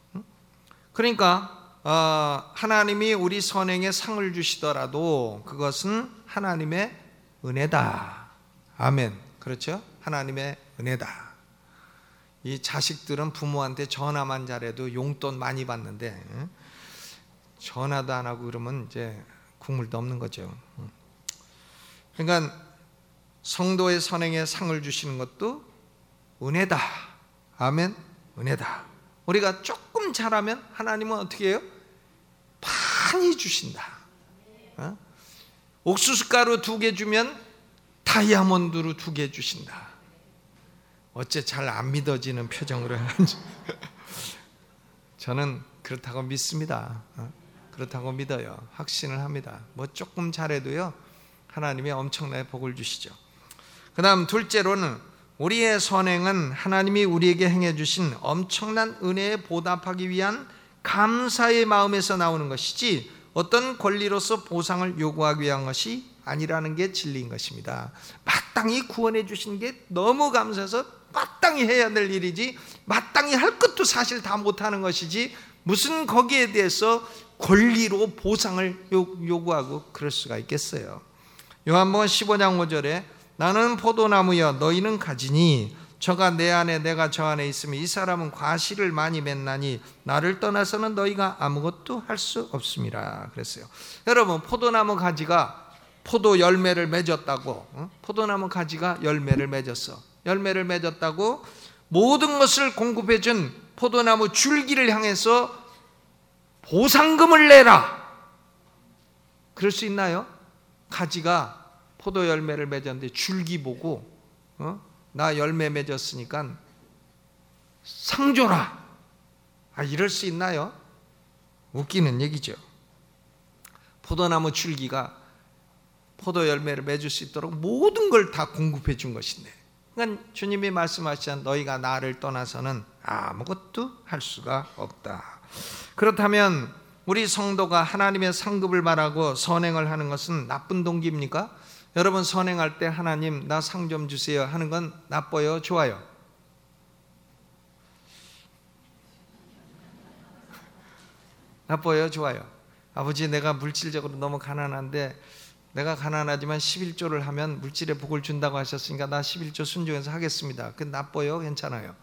그러니까 하나님이 우리 선행에 상을 주시더라도 그것은 하나님의 은혜다. 아멘. 그렇죠? 하나님의 은혜다. 이 자식들은 부모한테 전화만 잘해도 용돈 많이 받는데 전화도 안 하고 그러면 이제 국물도 없는 거죠. 그러니까 성도의 선행에 상을 주시는 것도 은혜다. 아멘. 은혜다. 우리가 조금 잘하면 하나님은 어떻게 해요? 많이 주신다. 옥수수가루 2개 주면 다이아몬드로 2개 주신다. 어째 잘 안 믿어지는 표정으로 저는 그렇다고 믿습니다. 그렇다고 믿어요. 확신을 합니다. 뭐 조금 잘해도요 하나님이 엄청나게 복을 주시죠. 그 다음 둘째로는 우리의 선행은 하나님이 우리에게 행해 주신 엄청난 은혜에 보답하기 위한 감사의 마음에서 나오는 것이지 어떤 권리로서 보상을 요구하기 위한 것이 아니라는 게 진리인 것입니다. 마땅히 구원해 주신 게 너무 감사해서 마땅히 해야 될 일이지, 마땅히 할 것도 사실 다 못하는 것이지 무슨 거기에 대해서 권리로 보상을 요구하고 그럴 수가 있겠어요. 요한복음 15장 5절에 나는 포도나무여 너희는 가지니 저가 내 안에 내가 저 안에 있으면 이 사람은 과실을 많이 맺나니 나를 떠나서는 너희가 아무것도 할 수 없음이라 그랬어요. 여러분, 포도나무 가지가 포도 열매를 맺었다고, 포도나무 가지가 열매를 맺었어. 열매를 맺었다고 모든 것을 공급해준 포도나무 줄기를 향해서 보상금을 내라, 그럴 수 있나요? 가지가 포도 열매를 맺었는데 줄기 보고 나 열매 맺었으니까 상 줘라, 이럴 수 있나요? 웃기는 얘기죠. 포도나무 줄기가 포도 열매를 맺을 수 있도록 모든 걸 다 공급해 준 것인데, 그러니까 주님이 말씀하시는 너희가 나를 떠나서는 아무것도 할 수가 없다. 그렇다면 우리 성도가 하나님의 상급을 바라고 선행을 하는 것은 나쁜 동기입니까? 여러분, 선행할 때 하나님 나 상 좀 주세요 하는 건 나빠요, 좋아요? 나빠요, 좋아요? 아버지, 내가 물질적으로 너무 가난한데, 내가 가난하지만 11조를 하면 물질의 복을 준다고 하셨으니까 나 11조 순종해서 하겠습니다. 그 나빠요, 괜찮아요?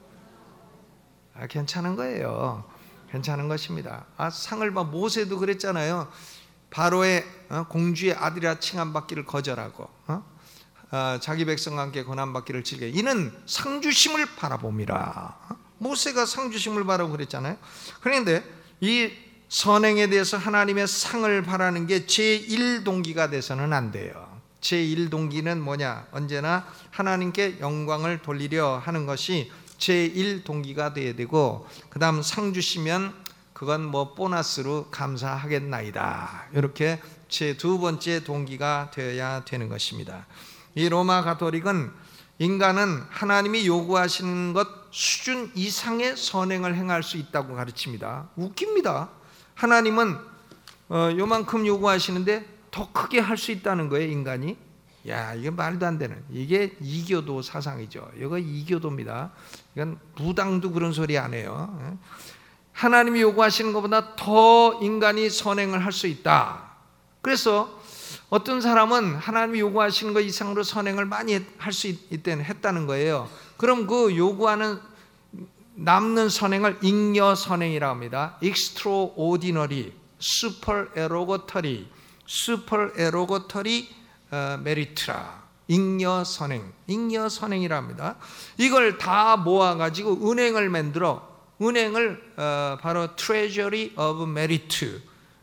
괜찮은 거예요. 괜찮은 것입니다. 상을 봐, 모세도 그랬잖아요. 바로의 공주의 아들이라 칭함받기를 거절하고 자기 백성과 함께 고난받기를 즐겨 이는 상주심을 바라봅니다. 모세가 상주심을 바라고 그랬잖아요. 그런데 이 선행에 대해서 하나님의 상을 바라는 게 제1동기가 돼서는 안 돼요. 제1동기는 뭐냐? 언제나 하나님께 영광을 돌리려 하는 것이 제1동기가 돼야 되고, 그 다음 상 주시면 그건 뭐 보너스로 감사하겠나이다, 이렇게 제2 번째 동기가 되어야 되는 것입니다. 이 로마 가톨릭은 인간은 하나님이 요구하시는 것 수준 이상의 선행을 행할 수 있다고 가르칩니다. 웃깁니다. 하나님은 요만큼 요구하시는데 더 크게 할 수 있다는 거예요, 인간이. 이게 말도 안 되는, 이게 이교도 사상이죠. 이거 이교도입니다. 이건 무당도 그런 소리 안 해요. 하나님이 요구하시는 것보다 더 인간이 선행을 할 수 있다. 그래서 어떤 사람은 하나님이 요구하시는 것 이상으로 선행을 많이 할 수 있다는 했다는 거예요. 그럼 그 요구하는 남는 선행을 잉여 선행이라고 합니다. extraordinary, supererogatory, supererogatory 메리트라, 잉여 선행이라 합니다. 이걸 다 모아가지고 은행을 만들어, 은행을 바로 treasury of merit,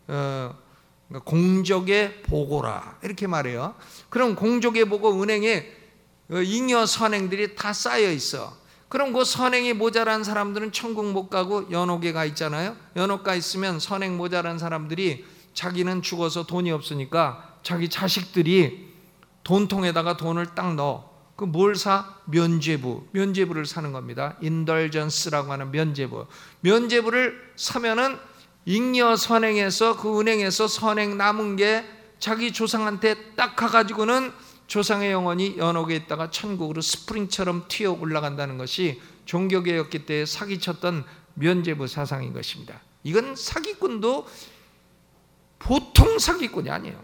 공적의 보고라, 이렇게 말해요. 그럼 공적의 보고 은행에 잉여 선행들이 다 쌓여 있어. 그럼 그 선행이 모자란 사람들은 천국 못 가고 연옥에 가 있잖아요. 연옥 가 있으면 선행 모자란 사람들이 자기는 죽어서 돈이 없으니까 자기 자식들이 돈통에다가 돈을 딱 넣어. 그 뭘 사? 면죄부를 사는 겁니다. 인덜전스라고 하는 면죄부를 사면은 잉여 선행에서, 그 은행에서 선행 남은 게 자기 조상한테 딱 가가지고는 조상의 영혼이 연옥에 있다가 천국으로 스프링처럼 튀어 올라간다는 것이 종교개혁기 때 사기쳤던 면죄부 사상인 것입니다. 이건 사기꾼도 보통 사기꾼이 아니에요.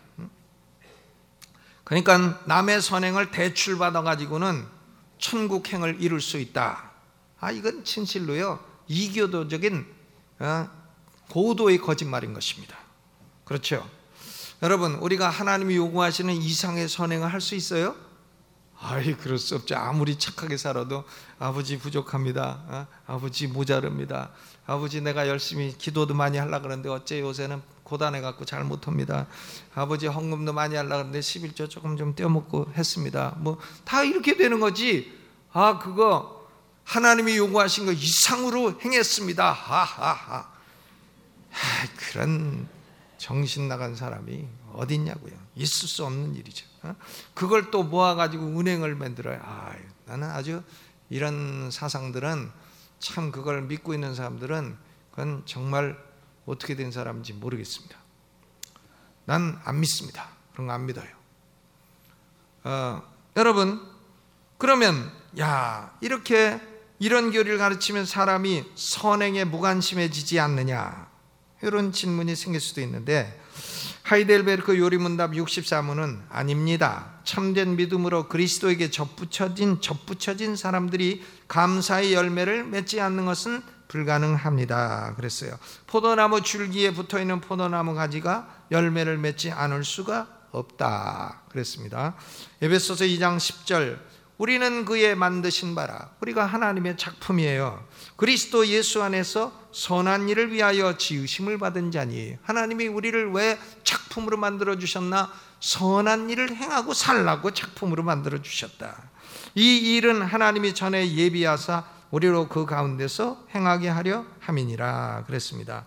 그러니까 남의 선행을 대출받아 가지고는 천국행을 이룰 수 있다. 이건 진실로요, 이교도적인 고도의 거짓말인 것입니다. 그렇죠? 여러분, 우리가 하나님이 요구하시는 이상의 선행을 할 수 있어요? 그럴 수 없죠. 아무리 착하게 살아도 아버지 부족합니다. 아버지 모자릅니다. 아버지 내가 열심히 기도도 많이 하려고 그러는데 어째 요새는 고단해갖고 잘 못합니다. 아버지 헌금도 많이 하려고 그러는데 11조 조금 좀 떼어먹고 했습니다. 뭐 다 이렇게 되는 거지. 그거 하나님이 요구하신 거 이상으로 행했습니다. 그런 정신 나간 사람이 어디 있냐고요. 있을 수 없는 일이죠. 그걸 또 모아가지고 은행을 만들어요. 나는 아주 이런 사상들은 참, 그걸 믿고 있는 사람들은 그건 정말 어떻게 된 사람인지 모르겠습니다. 난 안 믿습니다. 그런 거 안 믿어요. 여러분, 그러면 이렇게 이런 교리를 가르치면 사람이 선행에 무관심해지지 않느냐, 이런 질문이 생길 수도 있는데, 하이델베르크 요리문답 64문은 아닙니다. 참된 믿음으로 그리스도에게 접붙여진 사람들이 감사의 열매를 맺지 않는 것은 불가능합니다. 그랬어요. 포도나무 줄기에 붙어있는 포도나무 가지가 열매를 맺지 않을 수가 없다 그랬습니다. 에베소서 2장 10절, 우리는 그의 만드신 바라, 우리가 하나님의 작품이에요. 그리스도 예수 안에서 선한 일을 위하여 지으심을 받은 자니. 하나님이 우리를 왜 작품으로 만들어 주셨나? 선한 일을 행하고 살라고 작품으로 만들어 주셨다. 이 일은 하나님이 전에 예비하사 우리로 그 가운데서 행하게 하려 함이니라 그랬습니다.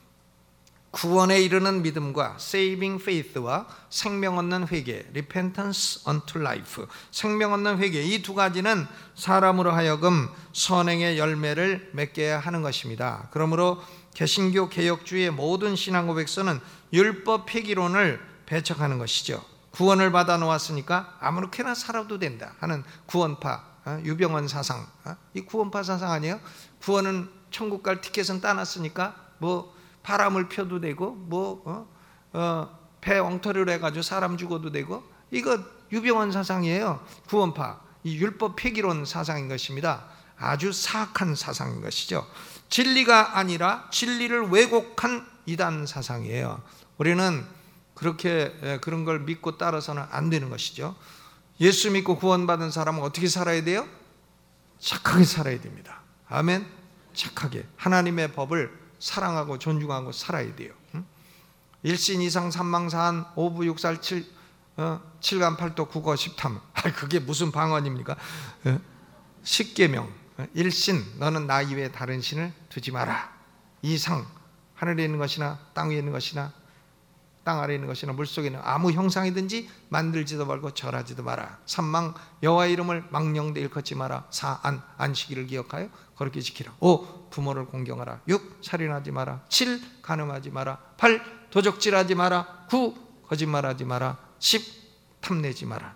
구원에 이르는 믿음과 saving faith와 생명 얻는 회개, repentance unto life, 생명 얻는 회개, 이 두 가지는 사람으로 하여금 선행의 열매를 맺게 하는 것입니다. 그러므로 개신교 개혁주의 모든 신앙 고백서는 율법 폐기론을 배척하는 것이죠. 구원을 받아 놓았으니까 아무렇게나 살아도 된다 하는 구원파, 유병원 사상, 이 구원파 사상 아니에요? 구원은 천국 갈 티켓은 따놨으니까 뭐 바람을 펴도 되고 배 엉터리로 해가지고 사람 죽어도 되고, 이거 유병원 사상이에요. 구원파, 이 율법 폐기론 사상인 것입니다. 아주 사악한 사상인 것이죠. 진리가 아니라 진리를 왜곡한 이단 사상이에요. 우리는 그렇게 그런 걸 믿고 따라서는 안 되는 것이죠. 예수 믿고 구원받은 사람은 어떻게 살아야 돼요? 착하게 살아야 됩니다. 아멘. 착하게 하나님의 법을 사랑하고 존중하고 살아야 돼요. 일신 이상 삼망사한 오부육살 7간 8도 9거 10탐. 그게 무슨 방언입니까? 십계명. 일신, 너는 나 이외에 다른 신을 두지 마라. 이상, 하늘에 있는 것이나 땅 위에 있는 것이나 땅 아래에 있는 것이나 물속에 있는 아무 형상이든지 만들지도 말고 절하지도 마라. 삼망, 여호와의 이름을 망령되 일컫지 마라. 사안, 안식일을 기억하여 그렇게 지키라. 5. 부모를 공경하라. 6. 살인하지 마라. 7. 간음하지 마라. 8. 도적질하지 마라. 9. 거짓말하지 마라. 10. 탐내지 마라.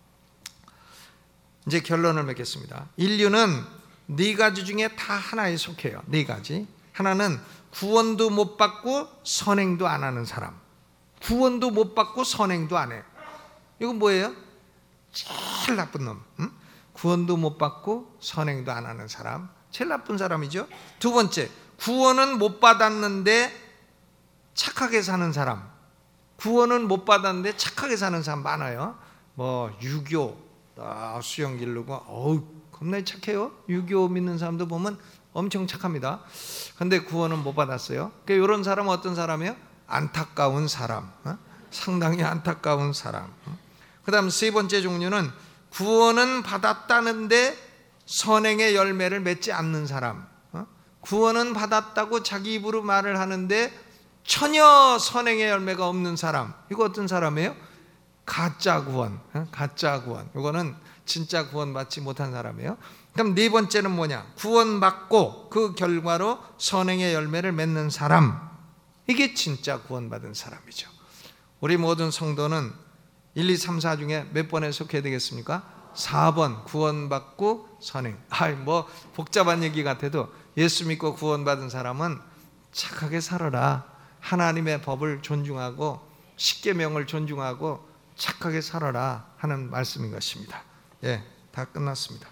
이제 결론을 맺겠습니다. 인류는 네 가지 중에 다 하나에 속해요. 네 가지. 하나는 구원도 못 받고 선행도 안 하는 사람. 구원도 못 받고 선행도 안 해. 이건 뭐예요? 제일 나쁜 놈. 구원도 못 받고 선행도 안 하는 사람, 제일 나쁜 사람이죠. 두 번째, 구원은 못 받았는데 착하게 사는 사람. 구원은 못 받았는데 착하게 사는 사람 많아요. 뭐 유교, 수영 기르고 겁나 착해요. 유교 믿는 사람도 보면 엄청 착합니다. 근데 구원은 못 받았어요. 그러니까 이런 사람은 어떤 사람이에요? 안타까운 사람, 상당히 안타까운 사람. 그 다음 세 번째 종류는 구원은 받았다는데 선행의 열매를 맺지 않는 사람. 구원은 받았다고 자기 입으로 말을 하는데 전혀 선행의 열매가 없는 사람. 이거 어떤 사람이에요? 가짜 구원. 가짜 구원. 이거는 진짜 구원 받지 못한 사람이에요. 그럼 네 번째는 뭐냐? 구원 받고 그 결과로 선행의 열매를 맺는 사람. 이게 진짜 구원받은 사람이죠. 우리 모든 성도는 1, 2, 3, 4 중에 몇 번에 속해야 되겠습니까? 4번 구원받고 선행. 뭐 복잡한 얘기 같아도 예수 믿고 구원받은 사람은 착하게 살아라. 하나님의 법을 존중하고 십계명을 존중하고 착하게 살아라 하는 말씀인 것입니다. 예, 다 끝났습니다.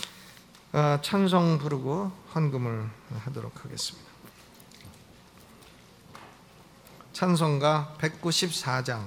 찬송 부르고 헌금을 하도록 하겠습니다. 찬송가 194장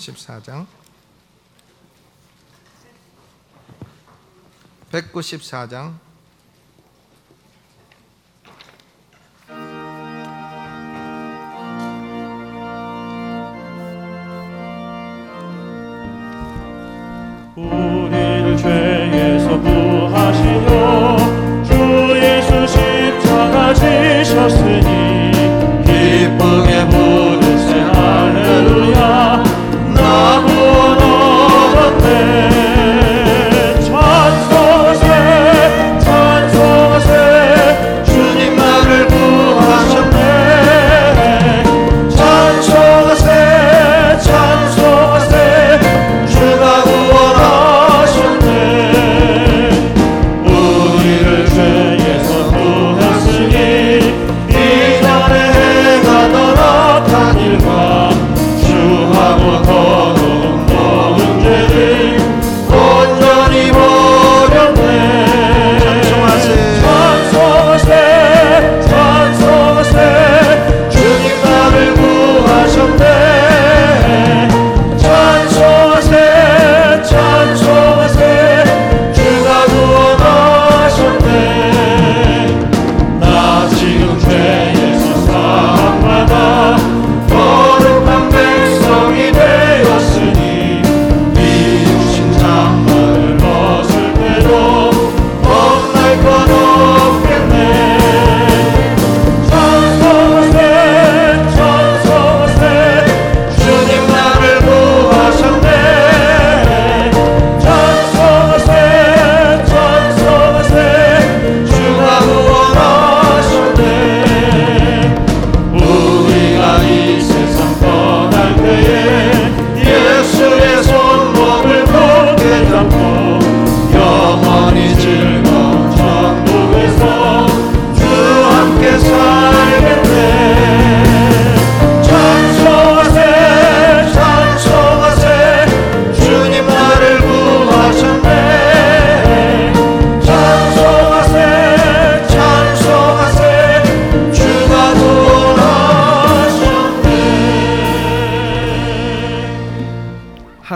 우리를 죄에서 구하시려 주 예수 십자가 지셨으니 기쁘게 부르세 할렐루야. 나 구원 얻었네. 찬송세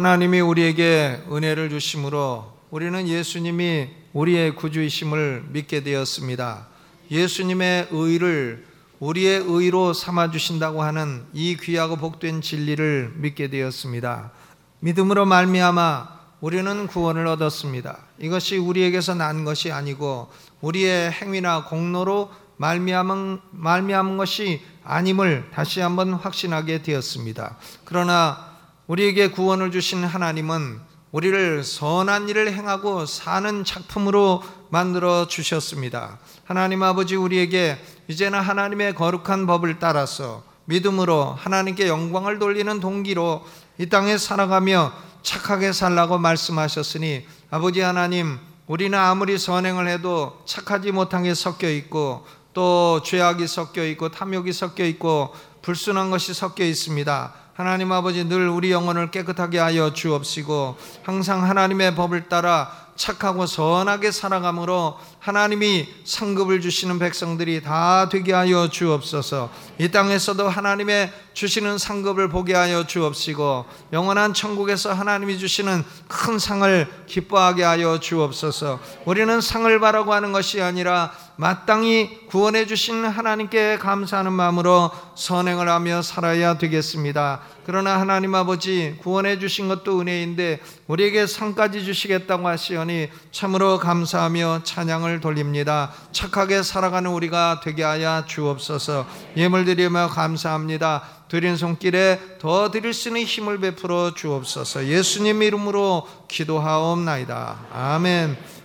하나님이 우리에게 은혜를 주심으로 우리는 예수님이 우리의 구주이심을 믿게 되었습니다. 예수님의 의를 우리의 의로 삼아주신다고 하는 이 귀하고 복된 진리를 믿게 되었습니다. 믿음으로 말미암아 우리는 구원을 얻었습니다. 이것이 우리에게서 난 것이 아니고 우리의 행위나 공로로 말미암은 것이 아님을 다시 한번 확신하게 되었습니다. 그러나 우리에게 구원을 주신 하나님은 우리를 선한 일을 행하고 사는 작품으로 만들어 주셨습니다. 하나님 아버지, 우리에게 이제는 하나님의 거룩한 법을 따라서 믿음으로 하나님께 영광을 돌리는 동기로 이 땅에 살아가며 착하게 살라고 말씀하셨으니, 아버지 하나님, 우리는 아무리 선행을 해도 착하지 못한 게 섞여 있고 또 죄악이 섞여 있고 탐욕이 섞여 있고 불순한 것이 섞여 있습니다. 하나님 아버지, 늘 우리 영혼을 깨끗하게 하여 주옵시고 항상 하나님의 법을 따라 착하고 선하게 살아감으로 하나님이 상급을 주시는 백성들이 다 되게 하여 주옵소서. 이 땅에서도 하나님의 주시는 상급을 보게 하여 주옵시고 영원한 천국에서 하나님이 주시는 큰 상을 기뻐하게 하여 주옵소서. 우리는 상을 바라고 하는 것이 아니라 마땅히 구원해 주신 하나님께 감사하는 마음으로 선행을 하며 살아야 되겠습니다. 그러나 하나님 아버지, 구원해 주신 것도 은혜인데 우리에게 상까지 주시겠다고 하시오니 참으로 감사하며 찬양을 돌립니다. 착하게 살아가는 우리가 되게 하여 주옵소서. 예물 드리며 감사합니다. 드린 손길에 더 드릴 수 있는 힘을 베풀어 주옵소서. 예수님 이름으로 기도하옵나이다. 아멘.